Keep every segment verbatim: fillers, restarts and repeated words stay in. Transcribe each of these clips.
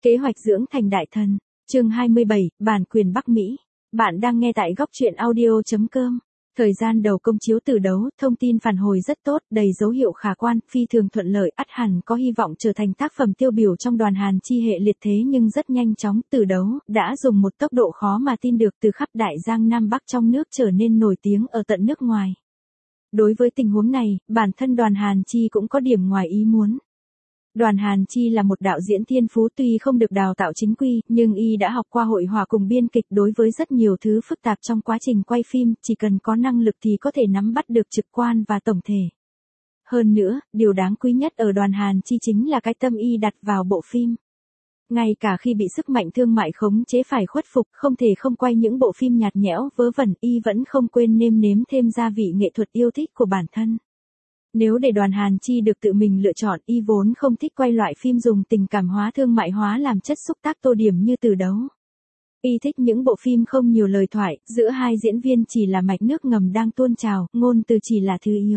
Kế hoạch dưỡng thành đại thần, chương hai mươi bảy, bản quyền Bắc Mỹ. Bạn đang nghe tại góc truyện audio chấm com. Thời gian đầu công chiếu Tử Đấu, thông tin phản hồi rất tốt, đầy dấu hiệu khả quan, phi thường thuận lợi, ắt hẳn có hy vọng trở thành tác phẩm tiêu biểu trong đoàn Hàn Chi hệ liệt thế, nhưng rất nhanh chóng, Tử Đấu đã dùng một tốc độ khó mà tin được từ khắp Đại Giang Nam Bắc trong nước trở nên nổi tiếng ở tận nước ngoài. Đối với tình huống này, bản thân đoàn Hàn Chi cũng có điểm ngoài ý muốn. Đoàn Hàn Chi là một đạo diễn thiên phú, tuy không được đào tạo chính quy, nhưng y đã học qua hội họa cùng biên kịch, đối với rất nhiều thứ phức tạp trong quá trình quay phim, chỉ cần có năng lực thì có thể nắm bắt được trực quan và tổng thể. Hơn nữa, điều đáng quý nhất ở đoàn Hàn Chi chính là cái tâm y đặt vào bộ phim. Ngay cả khi bị sức mạnh thương mại khống chế phải khuất phục, không thể không quay những bộ phim nhạt nhẽo, vớ vẩn, y vẫn không quên nêm nếm thêm gia vị nghệ thuật yêu thích của bản thân. Nếu để đoàn Hàn Chi được tự mình lựa chọn, y vốn không thích quay loại phim dùng tình cảm hóa thương mại hóa làm chất xúc tác tô điểm như Tử Đấu. Y thích những bộ phim không nhiều lời thoại, giữa hai diễn viên chỉ là mạch nước ngầm đang tuôn trào, ngôn từ chỉ là thứ yếu.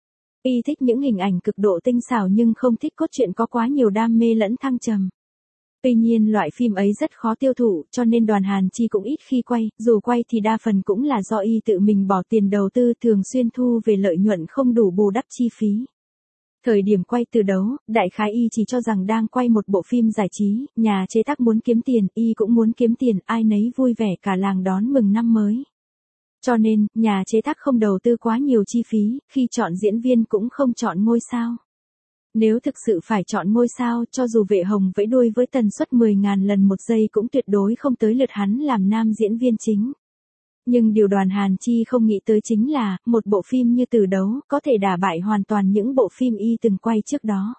Y thích những hình ảnh cực độ tinh xảo nhưng không thích cốt truyện có quá nhiều đam mê lẫn thăng trầm. Tuy nhiên loại phim ấy rất khó tiêu thụ, cho nên đoàn Hàn Chi cũng ít khi quay, dù quay thì đa phần cũng là do y tự mình bỏ tiền đầu tư, thường xuyên thu về lợi nhuận không đủ bù đắp chi phí. Thời điểm quay Tử Đấu, đại khái y chỉ cho rằng đang quay một bộ phim giải trí, nhà chế tác muốn kiếm tiền, y cũng muốn kiếm tiền, ai nấy vui vẻ cả làng đón mừng năm mới. Cho nên, nhà chế tác không đầu tư quá nhiều chi phí, khi chọn diễn viên cũng không chọn ngôi sao. Nếu thực sự phải chọn ngôi sao, cho dù Vệ Hồng vẫy đuôi với tần suất mười nghìn lần một giây cũng tuyệt đối không tới lượt hắn làm nam diễn viên chính. Nhưng điều đoàn Hàn Chi không nghĩ tới chính là, một bộ phim như Tử Đấu, có thể đả bại hoàn toàn những bộ phim y từng quay trước đó.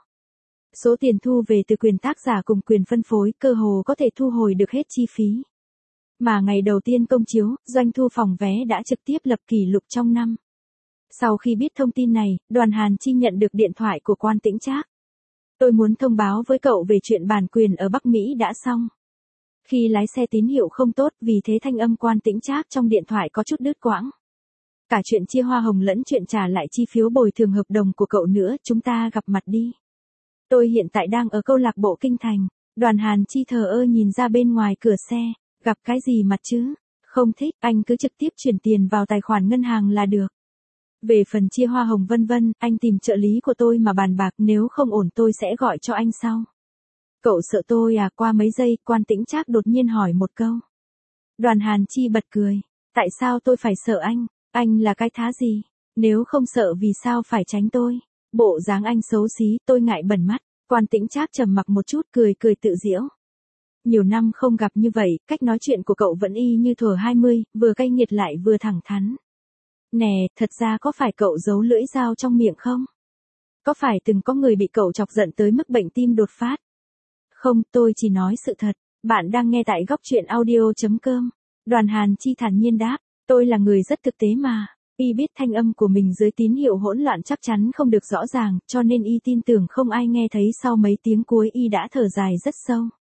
Số tiền thu về từ quyền tác giả cùng quyền phân phối, cơ hồ có thể thu hồi được hết chi phí. Mà ngày đầu tiên công chiếu, doanh thu phòng vé đã trực tiếp lập kỷ lục trong năm. Sau khi biết thông tin này, đoàn Hàn Chi nhận được điện thoại của Quan Tĩnh Trác. Tôi muốn thông báo với cậu về chuyện bản quyền ở Bắc Mỹ đã xong. Khi lái xe tín hiệu không tốt, vì thế thanh âm Quan Tĩnh Trác trong điện thoại có chút đứt quãng. Cả chuyện chia hoa hồng lẫn chuyện trả lại chi phiếu bồi thường hợp đồng của cậu nữa, chúng ta gặp mặt đi. Tôi hiện tại đang ở câu lạc bộ Kinh Thành. Đoàn Hàn Chi thờ ơ nhìn ra bên ngoài cửa xe. Gặp cái gì mặt chứ? Không thích, anh cứ trực tiếp chuyển tiền vào tài khoản ngân hàng là được. Về phần chia hoa hồng vân vân, anh tìm trợ lý của tôi mà bàn bạc, nếu không ổn tôi sẽ gọi cho anh sau. Cậu sợ tôi à? Qua mấy giây, Quan Tĩnh Trác đột nhiên hỏi một câu. Đoàn Hàn Chi bật cười. Tại sao tôi phải sợ anh? Anh là cái thá gì? Nếu không sợ vì sao phải tránh tôi? Bộ dáng anh xấu xí, tôi ngại bẩn mắt. Quan Tĩnh Trác trầm mặc một chút, cười cười tự giễu. Nhiều năm không gặp như vậy, cách nói chuyện của cậu vẫn y như thuở hai mươi, vừa cay nghiệt lại vừa thẳng thắn. Nè, thật ra có phải cậu giấu lưỡi dao trong miệng không? Có phải từng có người bị cậu chọc giận tới mức bệnh tim đột phát? Không, tôi chỉ nói sự thật. Bạn đang nghe tại góc truyện audio chấm com. Đoàn Hàn Chi thản nhiên đáp, tôi là người rất thực tế mà. Y biết thanh âm của mình dưới tín hiệu hỗn loạn chắc chắn không được rõ ràng, cho nên y tin tưởng không ai nghe thấy. Sau mấy tiếng cuối y đã thở dài rất sâu.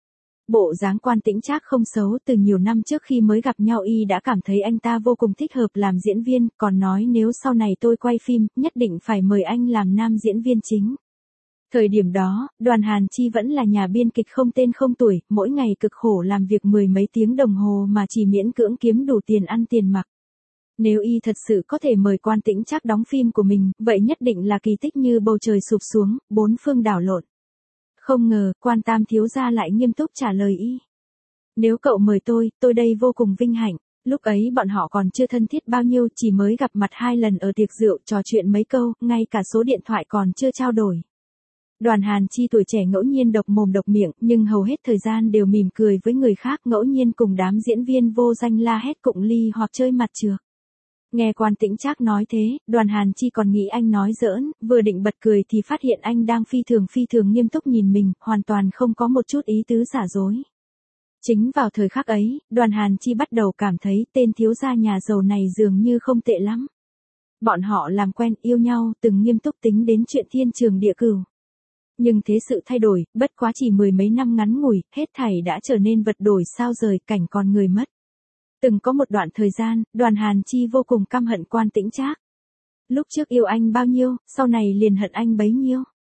Bộ dáng Quan Tĩnh Trác không xấu, từ nhiều năm trước khi mới gặp nhau y đã cảm thấy anh ta vô cùng thích hợp làm diễn viên, còn nói nếu sau này tôi quay phim, nhất định phải mời anh làm nam diễn viên chính. Thời điểm đó, đoàn Hàn Chi vẫn là nhà biên kịch không tên không tuổi, mỗi ngày cực khổ làm việc mười mấy tiếng đồng hồ mà chỉ miễn cưỡng kiếm đủ tiền ăn tiền mặc. Nếu y thật sự có thể mời Quan Tĩnh Trác đóng phim của mình, vậy nhất định là kỳ tích như bầu trời sụp xuống, bốn phương đảo lộn. Không ngờ, Quan Tam thiếu gia lại nghiêm túc trả lời y. Nếu cậu mời tôi, tôi đây vô cùng vinh hạnh. Lúc ấy bọn họ còn chưa thân thiết bao nhiêu, chỉ mới gặp mặt hai lần ở tiệc rượu, trò chuyện mấy câu, ngay cả số điện thoại còn chưa trao đổi. Đoàn Hàn Chi tuổi trẻ ngẫu nhiên độc mồm độc miệng, nhưng hầu hết thời gian đều mỉm cười với người khác, ngẫu nhiên cùng đám diễn viên vô danh la hét cụng ly hoặc chơi mặt trược. Nghe Quan Tĩnh Trác nói thế, đoàn Hàn Chi còn nghĩ anh nói giỡn, vừa định bật cười thì phát hiện anh đang phi thường phi thường nghiêm túc nhìn mình, hoàn toàn không có một chút ý tứ giả dối. Chính vào thời khắc ấy, đoàn Hàn Chi bắt đầu cảm thấy tên thiếu gia nhà giàu này dường như không tệ lắm. Bọn họ làm quen, yêu nhau, từng nghiêm túc tính đến chuyện thiên trường địa cửu. Nhưng thế sự thay đổi, bất quá chỉ mười mấy năm ngắn ngủi, hết thảy đã trở nên vật đổi sao rời, cảnh còn người mất. Từng có một đoạn thời gian, đoàn Hàn Chi vô cùng căm hận Quan Tĩnh Trác. Lúc trước yêu anh bao nhiêu, sau này liền hận anh bấy nhiêu.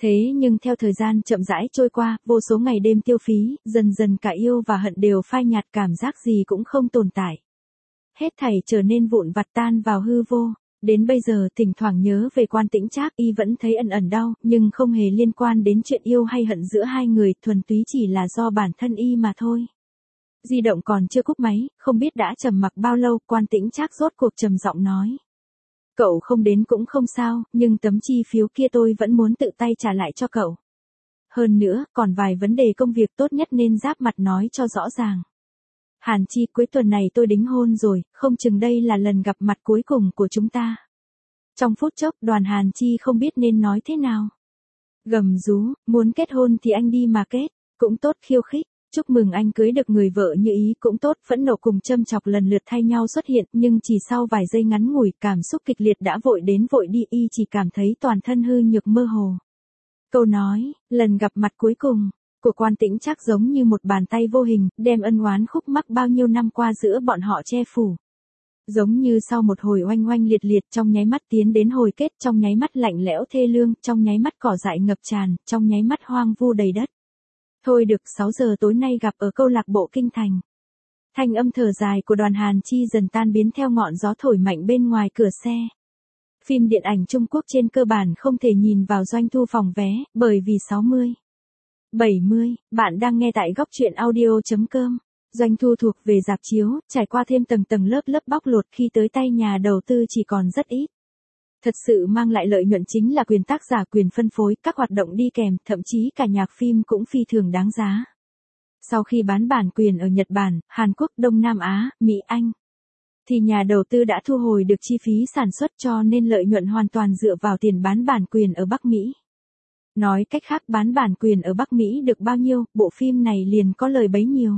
Thế nhưng theo thời gian chậm rãi trôi qua, vô số ngày đêm tiêu phí, dần dần cả yêu và hận đều phai nhạt, cảm giác gì cũng không tồn tại. Hết thảy trở nên vụn vặt tan vào hư vô. Đến bây giờ thỉnh thoảng nhớ về Quan Tĩnh Trác, y vẫn thấy ẩn ẩn đau, nhưng không hề liên quan đến chuyện yêu hay hận giữa hai người, thuần túy chỉ là do bản thân y mà thôi. Di động còn chưa cúp máy, không biết đã trầm mặc bao lâu, Quan Tĩnh Trác rốt cuộc trầm giọng nói. Cậu không đến cũng không sao, nhưng tấm chi phiếu kia tôi vẫn muốn tự tay trả lại cho cậu. Hơn nữa, còn vài vấn đề công việc tốt nhất nên giáp mặt nói cho rõ ràng. Hàn Chi, cuối tuần này tôi đính hôn rồi, không chừng đây là lần gặp mặt cuối cùng của chúng ta. Trong phút chốc, Đoàn Hàn Chi không biết nên nói thế nào. Gầm rú, muốn kết hôn thì anh đi mà kết, cũng tốt, khiêu khích. Chúc mừng anh cưới được người vợ như ý, cũng tốt. Phẫn nộ cùng châm chọc lần lượt thay nhau xuất hiện, nhưng chỉ sau vài giây ngắn ngủi, cảm xúc kịch liệt đã vội đến vội đi, y chỉ cảm thấy toàn thân hư nhược mơ hồ. Câu nói, lần gặp mặt cuối cùng, của Quan Tĩnh Trác giống như một bàn tay vô hình, đem ân oán khúc mắc bao nhiêu năm qua giữa bọn họ che phủ. Giống như sau một hồi oanh oanh liệt liệt, trong nháy mắt tiến đến hồi kết, trong nháy mắt lạnh lẽo thê lương, trong nháy mắt cỏ dại ngập tràn, trong nháy mắt hoang vu đầy đất. Thôi được, sáu giờ tối nay gặp ở câu lạc bộ Kinh Thành. Thanh âm thở dài của Đoàn Hàn Chi dần tan biến theo ngọn gió thổi mạnh bên ngoài cửa xe. Phim điện ảnh Trung Quốc trên cơ bản không thể nhìn vào doanh thu phòng vé, bởi vì sáu mươi, bảy mươi, bạn đang nghe tại góc truyện audio chấm com. Doanh thu thuộc về rạp chiếu, trải qua thêm tầng tầng lớp lớp bóc lột, khi tới tay nhà đầu tư chỉ còn rất ít. Thật sự mang lại lợi nhuận chính là quyền tác giả, quyền phân phối, các hoạt động đi kèm, thậm chí cả nhạc phim cũng phi thường đáng giá. Sau khi bán bản quyền ở Nhật Bản, Hàn Quốc, Đông Nam Á, Mỹ, Anh, thì nhà đầu tư đã thu hồi được chi phí sản xuất, cho nên lợi nhuận hoàn toàn dựa vào tiền bán bản quyền ở Bắc Mỹ. Nói cách khác, bán bản quyền ở Bắc Mỹ được bao nhiêu, bộ phim này liền có lời bấy nhiêu.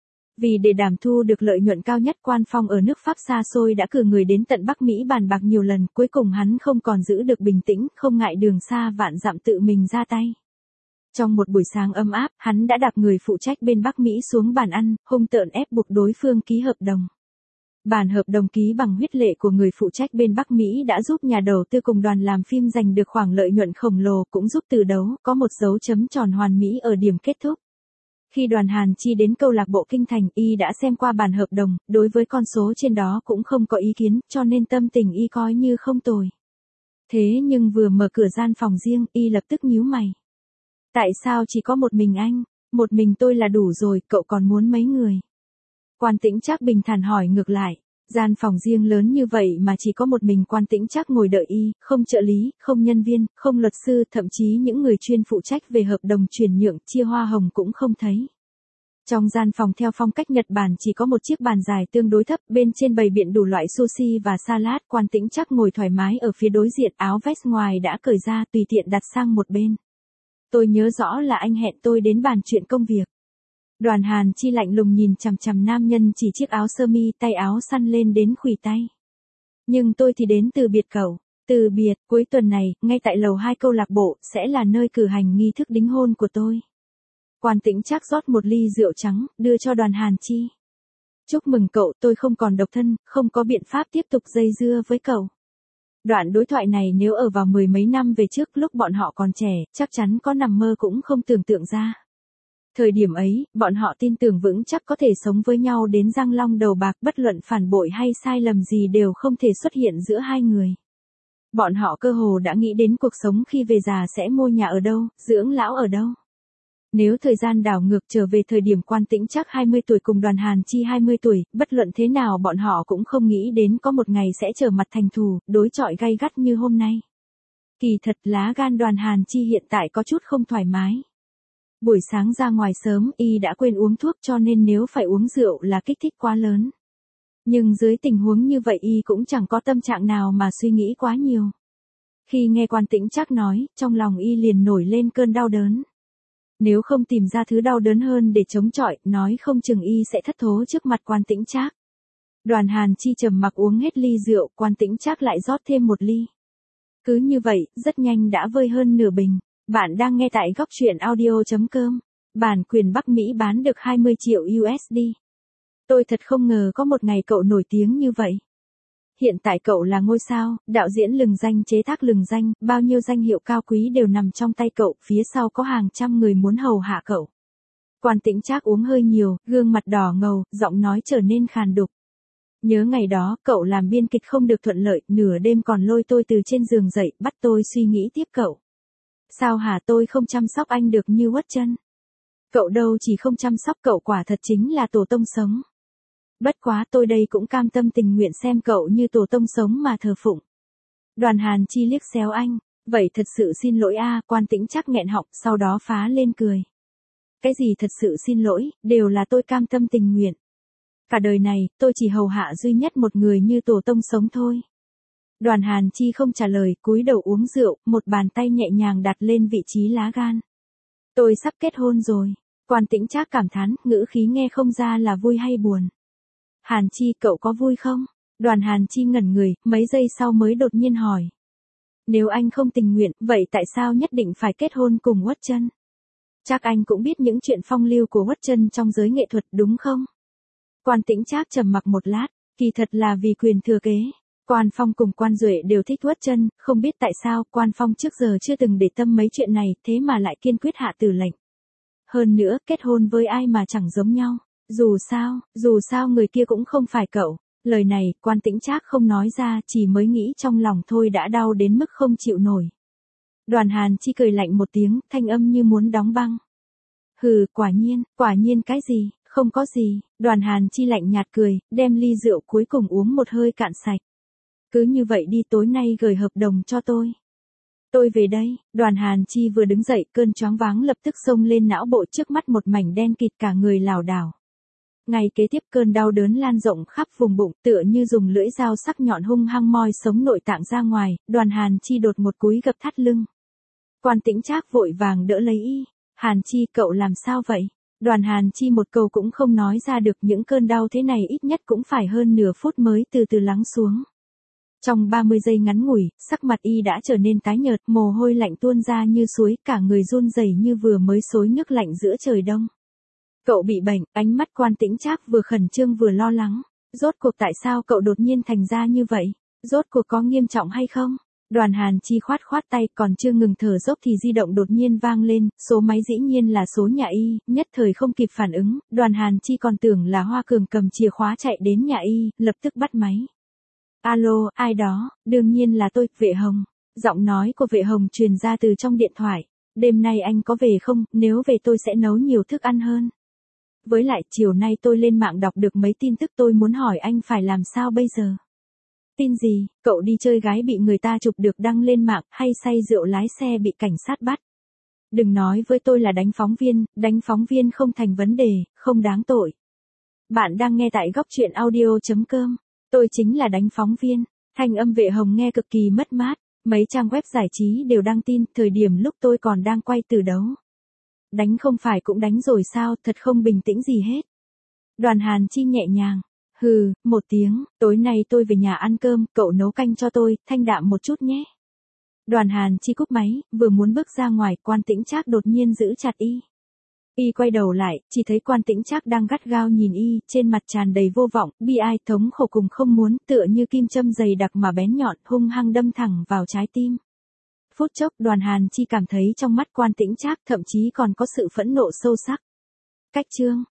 Vì để đảm thu được lợi nhuận cao nhất, Quan Phong ở nước Pháp xa xôi đã cử người đến tận Bắc Mỹ bàn bạc nhiều lần, cuối cùng hắn không còn giữ được bình tĩnh, không ngại đường xa vạn dặm tự mình ra tay. Trong một buổi sáng ấm áp, hắn đã đạp người phụ trách bên Bắc Mỹ xuống bàn ăn, hung tợn ép buộc đối phương ký hợp đồng. Bản hợp đồng ký bằng huyết lệ của người phụ trách bên Bắc Mỹ đã giúp nhà đầu tư cùng đoàn làm phim giành được khoản lợi nhuận khổng lồ, cũng giúp Từ Đấu có một dấu chấm tròn hoàn mỹ ở điểm kết thúc. Khi Đoàn Hàn Chi đến câu lạc bộ Kinh Thành, y đã xem qua bản hợp đồng, đối với con số trên đó cũng không có ý kiến, cho nên tâm tình y coi như không tồi. Thế nhưng vừa mở cửa gian phòng riêng, y lập tức nhíu mày. Tại sao chỉ có một mình anh? Một mình tôi là đủ rồi, cậu còn muốn mấy người? Quan Tĩnh Trác bình thản hỏi ngược lại. Gian phòng riêng lớn như vậy mà chỉ có một mình Quan Tĩnh Trác ngồi đợi y, không trợ lý, không nhân viên, không luật sư, thậm chí những người chuyên phụ trách về hợp đồng chuyển nhượng, chia hoa hồng cũng không thấy. Trong gian phòng theo phong cách Nhật Bản chỉ có một chiếc bàn dài tương đối thấp, bên trên bày biện đủ loại sushi và salad, Quan Tĩnh Trác ngồi thoải mái ở phía đối diện, áo vest ngoài đã cởi ra, tùy tiện đặt sang một bên. Tôi nhớ rõ là anh hẹn tôi đến bàn chuyện công việc. Đoàn Hàn Chi lạnh lùng nhìn chằm chằm nam nhân chỉ chiếc áo sơ mi, tay áo săn lên đến khuỷu tay. Nhưng tôi thì đến từ biệt cậu. Từ biệt, cuối tuần này, ngay tại lầu hai câu lạc bộ, sẽ là nơi cử hành nghi thức đính hôn của tôi. Quan Tĩnh Trác rót một ly rượu trắng, đưa cho Đoàn Hàn Chi. Chúc mừng cậu, tôi không còn độc thân, không có biện pháp tiếp tục dây dưa với cậu. Đoạn đối thoại này nếu ở vào mười mấy năm về trước, lúc bọn họ còn trẻ, chắc chắn có nằm mơ cũng không tưởng tượng ra. Thời điểm ấy, bọn họ tin tưởng vững chắc có thể sống với nhau đến răng long đầu bạc, bất luận phản bội hay sai lầm gì đều không thể xuất hiện giữa hai người. Bọn họ cơ hồ đã nghĩ đến cuộc sống khi về già sẽ mua nhà ở đâu, dưỡng lão ở đâu. Nếu thời gian đảo ngược trở về thời điểm Quan Tĩnh Trác hai mươi tuổi cùng Đoàn Hàn Chi hai mươi tuổi, bất luận thế nào bọn họ cũng không nghĩ đến có một ngày sẽ trở mặt thành thù, đối chọi gay gắt như hôm nay. Kỳ thật lá gan Đoàn Hàn Chi hiện tại có chút không thoải mái. Buổi sáng ra ngoài sớm, y đã quên uống thuốc, cho nên nếu phải uống rượu là kích thích quá lớn. Nhưng dưới tình huống như vậy y cũng chẳng có tâm trạng nào mà suy nghĩ quá nhiều. Khi nghe Quan Tĩnh Trác nói, trong lòng y liền nổi lên cơn đau đớn. Nếu không tìm ra thứ đau đớn hơn để chống chọi, nói không chừng y sẽ thất thố trước mặt Quan Tĩnh Trác. Đoàn Hàn Chi trầm mặc uống hết ly rượu, Quan Tĩnh Trác lại rót thêm một ly. Cứ như vậy, rất nhanh đã vơi hơn nửa bình. Bạn đang nghe tại góc truyện audio chấm com. Bản quyền Bắc Mỹ bán được hai mươi triệu u ét đê. Tôi thật không ngờ có một ngày cậu nổi tiếng như vậy. Hiện tại cậu là ngôi sao, đạo diễn lừng danh chế tác lừng danh, bao nhiêu danh hiệu cao quý đều nằm trong tay cậu, phía sau có hàng trăm người muốn hầu hạ cậu. Quan Tĩnh Trác uống hơi nhiều, gương mặt đỏ ngầu, giọng nói trở nên khàn đục. Nhớ ngày đó, cậu làm biên kịch không được thuận lợi, nửa đêm còn lôi tôi từ trên giường dậy, bắt tôi suy nghĩ tiếp cậu. Sao hả, tôi không chăm sóc anh được như Uất Chân. Cậu đâu chỉ không chăm sóc, cậu quả thật chính là tổ tông sống. Bất quá tôi đây cũng cam tâm tình nguyện xem cậu như tổ tông sống mà thờ phụng. Đoàn Hàn Chi liếc xéo anh, vậy thật sự xin lỗi a. Quan Tĩnh Trác nghẹn họng, sau đó phá lên cười. Cái gì thật sự xin lỗi, đều là tôi cam tâm tình nguyện. Cả đời này, tôi chỉ hầu hạ duy nhất một người như tổ tông sống thôi. Đoàn Hàn Chi không trả lời, cúi đầu uống rượu, một bàn tay nhẹ nhàng đặt lên vị trí lá gan. Tôi sắp kết hôn rồi. Quan Tĩnh Trác cảm thán, ngữ khí nghe không ra là vui hay buồn. Hàn Chi, cậu có vui không? Đoàn Hàn Chi ngẩn người, mấy giây sau mới đột nhiên hỏi. Nếu anh không tình nguyện, vậy tại sao nhất định phải kết hôn cùng Uất Chân? Chắc anh cũng biết những chuyện phong lưu của Uất Chân trong giới nghệ thuật đúng không? Quan Tĩnh Trác trầm mặc một lát, kỳ thật là vì quyền thừa kế. Quan Phong cùng Quan Duệ đều thích Uất Chân, không biết tại sao Quan Phong trước giờ chưa từng để tâm mấy chuyện này, thế mà lại kiên quyết hạ tử lệnh. Hơn nữa, kết hôn với ai mà chẳng giống nhau. Dù sao, dù sao người kia cũng không phải cậu. Lời này, Quan Tĩnh Trác không nói ra, chỉ mới nghĩ trong lòng thôi đã đau đến mức không chịu nổi. Đoàn Hàn Chi cười lạnh một tiếng, thanh âm như muốn đóng băng. Hừ, quả nhiên, quả nhiên cái gì, không có gì. Đoàn Hàn Chi lạnh nhạt cười, đem ly rượu cuối cùng uống một hơi cạn sạch. Cứ như vậy đi, tối nay gửi hợp đồng cho tôi. Tôi về đây. Đoàn Hàn Chi vừa đứng dậy, cơn choáng váng lập tức xông lên não bộ, trước mắt một mảnh đen kịt, cả người lảo đảo. Ngày kế tiếp cơn đau đớn lan rộng khắp vùng bụng, tựa như dùng lưỡi dao sắc nhọn hung hăng moi sống nội tạng ra ngoài. Đoàn Hàn Chi đột một cúi gập thắt lưng. Quan Tĩnh Trác vội vàng đỡ lấy y. Hàn Chi, cậu làm sao vậy? Đoàn Hàn Chi một câu cũng không nói ra được, những cơn đau thế này ít nhất cũng phải hơn nửa phút mới từ từ lắng xuống. Trong ba mươi giây ngắn ngủi, sắc mặt y đã trở nên tái nhợt, mồ hôi lạnh tuôn ra như suối, cả người run rẩy như vừa mới xối nước lạnh giữa trời đông. Cậu bị bệnh, ánh mắt Quan Tĩnh Trác vừa khẩn trương vừa lo lắng. Rốt cuộc tại sao cậu đột nhiên thành ra như vậy? Rốt cuộc có nghiêm trọng hay không? Đoàn Hàn Chi khoát khoát tay, còn chưa ngừng thở dốc thì di động đột nhiên vang lên, số máy dĩ nhiên là số nhà y, nhất thời không kịp phản ứng, Đoàn Hàn Chi còn tưởng là Hoa Cường cầm chìa khóa chạy đến nhà y, lập tức bắt máy. Alo, ai đó? Đương nhiên là tôi, Vệ Hồng. Giọng nói của Vệ Hồng truyền ra từ trong điện thoại. Đêm nay anh có về không? Nếu về tôi sẽ nấu nhiều thức ăn hơn. Với lại chiều nay tôi lên mạng đọc được mấy tin tức, tôi muốn hỏi anh phải làm sao bây giờ. Tin gì? Cậu đi chơi gái bị người ta chụp được đăng lên mạng, hay say rượu lái xe bị cảnh sát bắt? Đừng nói với tôi là đánh phóng viên, đánh phóng viên không thành vấn đề, không đáng tội. Bạn đang nghe tại góc truyện audio chấm com. Tôi chính là đánh phóng viên. Thanh âm Vệ Hồng nghe cực kỳ mất mát. Mấy trang web giải trí đều đăng tin, thời điểm lúc tôi còn đang quay từ đấu. Đánh không phải cũng đánh rồi sao, thật không bình tĩnh gì hết. Đoàn Hàn Chi nhẹ nhàng. Hừ, một tiếng, tối nay tôi về nhà ăn cơm, cậu nấu canh cho tôi, thanh đạm một chút nhé. Đoàn Hàn Chi cúp máy, vừa muốn bước ra ngoài, Quan Tĩnh Trác đột nhiên giữ chặt y. Y quay đầu lại, chỉ thấy Quan Tĩnh Trác đang gắt gao nhìn y, trên mặt tràn đầy vô vọng, bi ai, thống khổ cùng không muốn, tựa như kim châm dày đặc mà bén nhọn, hung hăng đâm thẳng vào trái tim. Phút chốc, Đoàn Hàn Chi cảm thấy trong mắt Quan Tĩnh Trác thậm chí còn có sự phẫn nộ sâu sắc. Cách chương